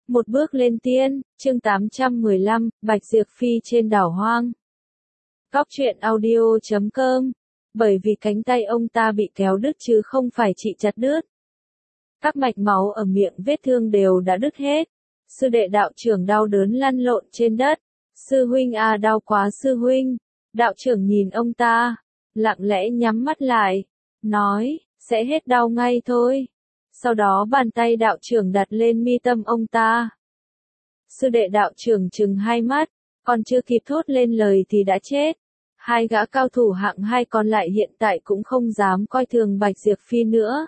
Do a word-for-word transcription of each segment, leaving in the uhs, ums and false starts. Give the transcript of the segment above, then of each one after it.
Một bước lên tiên, chương tám trăm mười lăm, Bạch Diệp Phi trên đảo hoang. Góc truyện audio chấm com. Bởi vì cánh tay ông ta bị kéo đứt chứ không phải chị chặt đứt. Các mạch máu ở miệng vết thương đều đã đứt hết. Sư đệ đạo trưởng đau đớn lăn lộn trên đất. Sư huynh à, đau quá sư huynh. Đạo trưởng nhìn ông ta, lặng lẽ nhắm mắt lại, nói, sẽ hết đau ngay thôi. Sau đó bàn tay đạo trưởng đặt lên mi tâm ông ta. Sư đệ đạo trưởng trừng hai mắt, còn chưa kịp thốt lên lời thì đã chết. Hai gã cao thủ hạng hai còn lại hiện tại cũng không dám coi thường Bạch Diệp Phi nữa.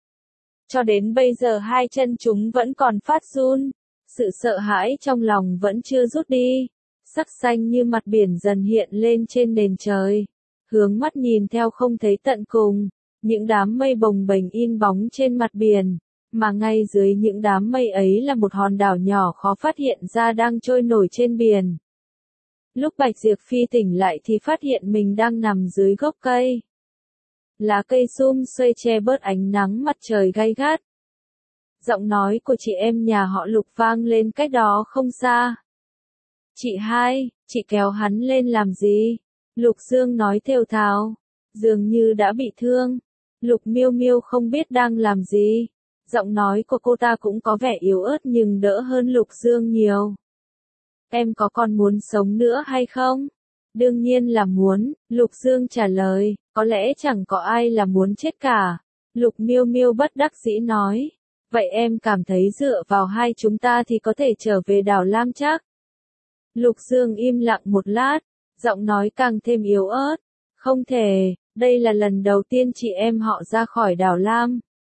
Cho đến bây giờ hai chân chúng vẫn còn phát run, sự sợ hãi trong lòng vẫn chưa rút đi. Sắc xanh như mặt biển dần hiện lên trên nền trời, hướng mắt nhìn theo không thấy tận cùng. Những đám mây bồng bềnh in bóng trên mặt biển, mà ngay dưới những đám mây ấy là một hòn đảo nhỏ khó phát hiện ra đang trôi nổi trên biển. Lúc Bạch Diệp Phi tỉnh lại thì phát hiện mình đang nằm dưới gốc cây. Lá cây sum xuê che bớt ánh nắng mặt trời gay gắt. Giọng nói của chị em nhà họ Lục vang lên cách đó không xa. Chị hai, chị kéo hắn lên làm gì? Lục Dương nói thều thào, dường như đã bị thương. Lục Miêu Miêu không biết đang làm gì. Giọng nói của cô ta cũng có vẻ yếu ớt nhưng đỡ hơn Lục Dương nhiều. Em có còn muốn sống nữa hay không? Đương nhiên là muốn, Lục Dương trả lời, có lẽ chẳng có ai là muốn chết cả. Lục Miêu Miêu bất đắc dĩ nói, vậy em cảm thấy dựa vào hai chúng ta thì có thể trở về đảo Lam chắc? Lục Dương im lặng một lát, giọng nói càng thêm yếu ớt, không thể. Đây là lần đầu tiên chị em họ ra khỏi đảo Lam.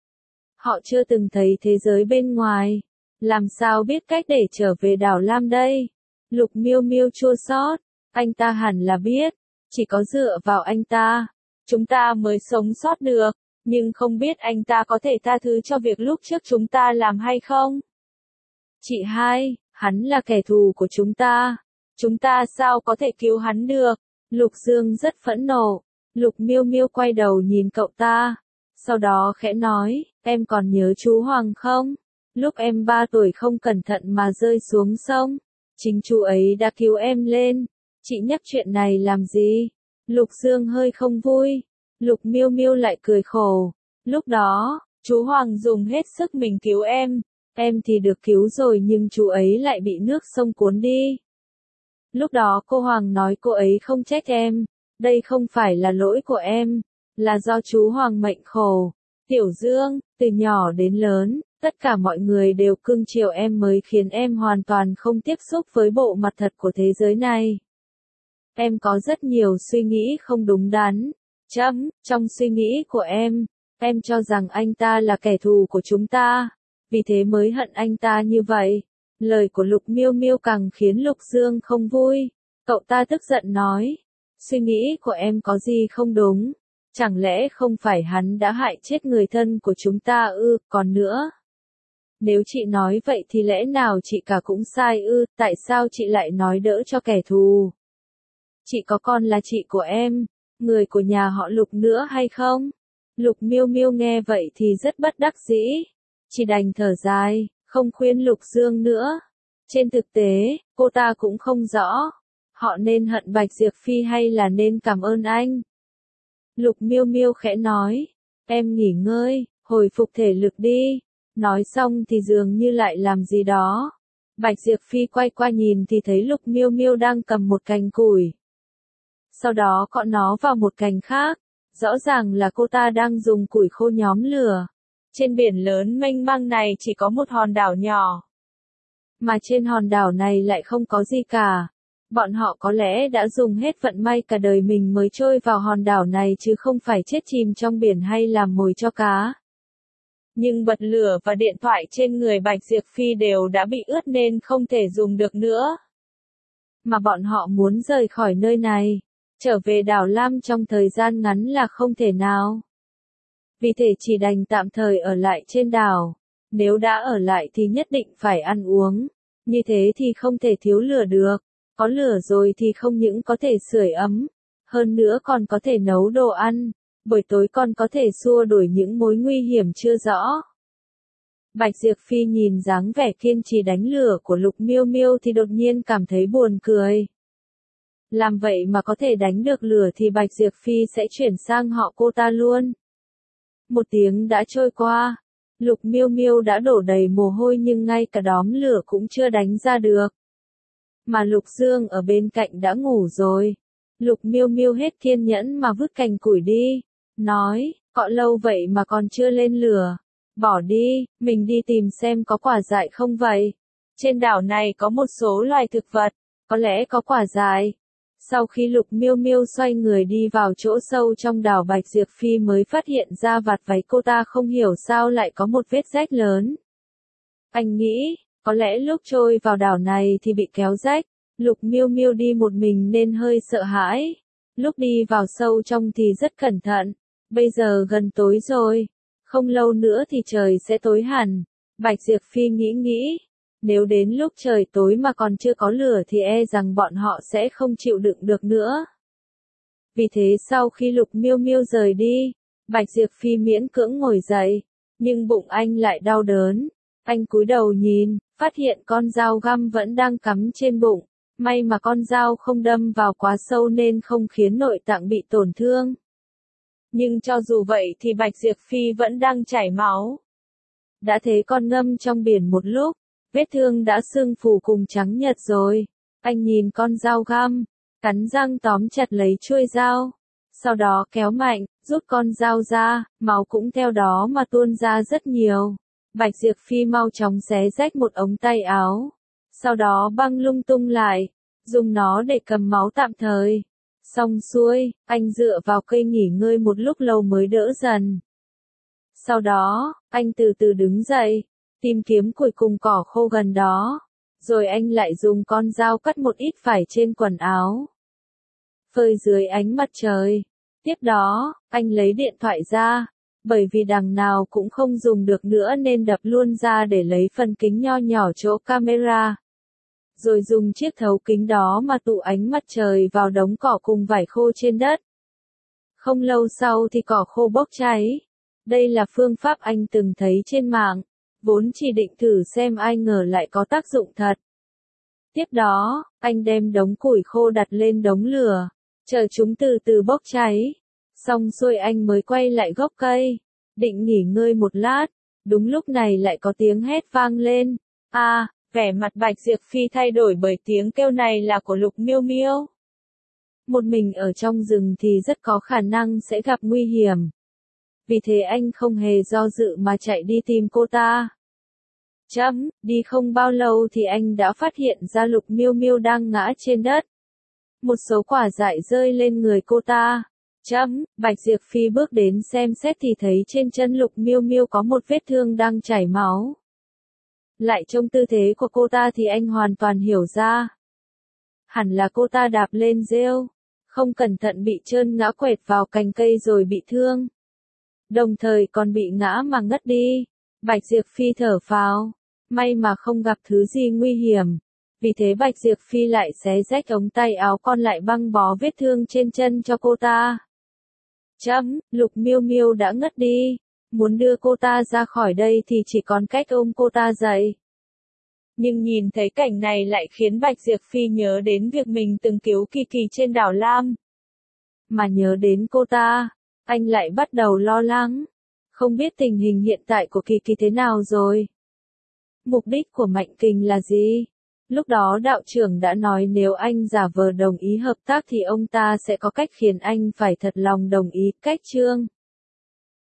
Họ chưa từng thấy thế giới bên ngoài. Làm sao biết cách để trở về đảo Lam đây? Lục Miêu Miêu chua xót, anh ta hẳn là biết. Chỉ có dựa vào anh ta, chúng ta mới sống sót được. Nhưng không biết anh ta có thể tha thứ cho việc lúc trước chúng ta làm hay không? Chị hai, hắn là kẻ thù của chúng ta. Chúng ta sao có thể cứu hắn được? Lục Dương rất phẫn nộ. Lục Miêu Miêu quay đầu nhìn cậu ta, sau đó khẽ nói, em còn nhớ chú Hoàng không? Lúc em ba tuổi không cẩn thận mà rơi xuống sông, chính chú ấy đã cứu em lên. Chị nhắc chuyện này làm gì? Lục Dương hơi không vui. Lục Miêu Miêu lại cười khổ. Lúc đó, chú Hoàng dùng hết sức mình cứu em. Em thì được cứu rồi nhưng chú ấy lại bị nước sông cuốn đi. Lúc đó cô Hoàng nói cô ấy không trách em. Đây không phải là lỗi của em, là do chú Hoàng mệnh khổ. Tiểu Dương, từ nhỏ đến lớn, tất cả mọi người đều cưng chiều em mới khiến em hoàn toàn không tiếp xúc với bộ mặt thật của thế giới này. Em có rất nhiều suy nghĩ không đúng đắn. Chấm, trong suy nghĩ của em, em cho rằng anh ta là kẻ thù của chúng ta, vì thế mới hận anh ta như vậy. Lời của Lục Miêu Miêu càng khiến Lục Dương không vui. Cậu ta tức giận nói. Suy nghĩ của em có gì không đúng? Chẳng lẽ không phải hắn đã hại chết người thân của chúng ta ư? Còn nữa, nếu chị nói vậy thì lẽ nào chị cả cũng sai ư? Tại sao chị lại nói đỡ cho kẻ thù? Chị có còn là chị của em, người của nhà họ Lục nữa hay không? Lục Miêu Miêu nghe vậy thì rất bất đắc dĩ. Chị đành thở dài, không khuyên Lục Dương nữa. Trên thực tế, cô ta cũng không rõ. Họ nên hận Bạch Diệp Phi hay là nên cảm ơn anh? Lục Miêu Miêu khẽ nói, em nghỉ ngơi, hồi phục thể lực đi. Nói xong thì dường như lại làm gì đó. Bạch Diệp Phi quay qua nhìn thì thấy Lục Miêu Miêu đang cầm một cành củi. Sau đó cọ nó vào một cành khác. Rõ ràng là cô ta đang dùng củi khô nhóm lửa. Trên biển lớn mênh mang này chỉ có một hòn đảo nhỏ. Mà trên hòn đảo này lại không có gì cả. Bọn họ có lẽ đã dùng hết vận may cả đời mình mới trôi vào hòn đảo này chứ không phải chết chìm trong biển hay làm mồi cho cá. Nhưng bật lửa và điện thoại trên người Bạch Diệp Phi đều đã bị ướt nên không thể dùng được nữa. Mà bọn họ muốn rời khỏi nơi này, trở về đảo Lam trong thời gian ngắn là không thể nào. Vì thế chỉ đành tạm thời ở lại trên đảo. Nếu đã ở lại thì nhất định phải ăn uống. Như thế thì không thể thiếu lửa được. Có lửa rồi thì không những có thể sưởi ấm, hơn nữa còn có thể nấu đồ ăn, buổi tối còn có thể xua đuổi những mối nguy hiểm chưa rõ. Bạch Diệp Phi nhìn dáng vẻ kiên trì đánh lửa của Lục Miêu Miêu thì đột nhiên cảm thấy buồn cười. Làm vậy mà có thể đánh được lửa thì Bạch Diệp Phi sẽ chuyển sang họ cô ta luôn. Một tiếng đã trôi qua, Lục Miêu Miêu đã đổ đầy mồ hôi nhưng ngay cả đóm lửa cũng chưa đánh ra được. Mà Lục Dương ở bên cạnh đã ngủ rồi. Lục Miêu Miêu hết kiên nhẫn mà vứt cành củi đi, nói, cọ lâu vậy mà còn chưa lên lửa. Bỏ đi, mình đi tìm xem có quả dại không vậy. Trên đảo này có một số loài thực vật, có lẽ có quả dại. Sau khi Lục Miêu Miêu xoay người đi vào chỗ sâu trong đảo, Bạch Diệp Phi mới phát hiện ra vạt váy cô ta không hiểu sao lại có một vết rách lớn. Anh nghĩ, có lẽ lúc trôi vào đảo này thì bị kéo rách. Lục Miêu Miêu đi một mình nên hơi sợ hãi. Lúc đi vào sâu trong thì rất cẩn thận. Bây giờ gần tối rồi. Không lâu nữa thì trời sẽ tối hẳn. Bạch Diệp Phi nghĩ nghĩ. Nếu đến lúc trời tối mà còn chưa có lửa thì e rằng bọn họ sẽ không chịu đựng được nữa. Vì thế sau khi Lục Miêu Miêu rời đi, Bạch Diệp Phi miễn cưỡng ngồi dậy. Nhưng bụng anh lại đau đớn. Anh cúi đầu nhìn, phát hiện con dao găm vẫn đang cắm trên bụng. May mà con dao không đâm vào quá sâu nên không khiến nội tạng bị tổn thương. Nhưng cho dù vậy thì Bạch Diệp Phi vẫn đang chảy máu. Đã thế con ngâm trong biển một lúc, vết thương đã sưng phù cùng trắng nhợt rồi. Anh nhìn con dao găm, cắn răng tóm chặt lấy chuôi dao. Sau đó kéo mạnh, rút con dao ra, máu cũng theo đó mà tuôn ra rất nhiều. Bạch Diệp Phi mau chóng xé rách một ống tay áo. Sau đó băng lung tung lại, dùng nó để cầm máu tạm thời. Xong xuôi, anh dựa vào cây nghỉ ngơi một lúc lâu mới đỡ dần. Sau đó, anh từ từ đứng dậy, tìm kiếm củi cùng cỏ khô gần đó. Rồi anh lại dùng con dao cắt một ít vải trên quần áo. Phơi dưới ánh mặt trời. Tiếp đó, anh lấy điện thoại ra. Bởi vì đằng nào cũng không dùng được nữa nên đập luôn ra để lấy phần kính nho nhỏ chỗ camera. Rồi dùng chiếc thấu kính đó mà tụ ánh mặt trời vào đống cỏ cùng vải khô trên đất. Không lâu sau thì cỏ khô bốc cháy. Đây là phương pháp anh từng thấy trên mạng, vốn chỉ định thử xem ai ngờ lại có tác dụng thật. Tiếp đó, anh đem đống củi khô đặt lên đống lửa, chờ chúng từ từ bốc cháy. Xong xuôi anh mới quay lại gốc cây, định nghỉ ngơi một lát. Đúng lúc này lại có tiếng hét vang lên. À, vẻ mặt Bạch Diệp Phi thay đổi bởi tiếng kêu này là của Lục Miêu Miêu. Một mình ở trong rừng thì rất có khả năng sẽ gặp nguy hiểm. Vì thế anh không hề do dự mà chạy đi tìm cô ta. Chấm, đi không bao lâu thì anh đã phát hiện ra Lục Miêu Miêu đang ngã trên đất. Một số quả dại rơi lên người cô ta. Chấm, Bạch Diệp Phi bước đến xem xét thì thấy trên chân Lục Miêu Miêu có một vết thương đang chảy máu. Lại trông tư thế của cô ta thì anh hoàn toàn hiểu ra. Hẳn là cô ta đạp lên rêu, không cẩn thận bị trơn ngã quẹt vào cành cây rồi bị thương. Đồng thời còn bị ngã mà ngất đi. Bạch Diệp Phi thở phào, may mà không gặp thứ gì nguy hiểm. Vì thế Bạch Diệp Phi lại xé rách ống tay áo còn lại băng bó vết thương trên chân cho cô ta. Chấm, Lục Miêu Miêu đã ngất đi. Muốn đưa cô ta ra khỏi đây thì chỉ còn cách ôm cô ta dậy. Nhưng nhìn thấy cảnh này lại khiến Bạch Diệp Phi nhớ đến việc mình từng cứu Kỳ Kỳ trên đảo Lam. Mà nhớ đến cô ta, anh lại bắt đầu lo lắng. Không biết tình hình hiện tại của Kỳ Kỳ thế nào rồi. Mục đích của Mạnh Kình là gì? Lúc đó đạo trưởng đã nói nếu anh giả vờ đồng ý hợp tác thì ông ta sẽ có cách khiến anh phải thật lòng đồng ý. Cách chương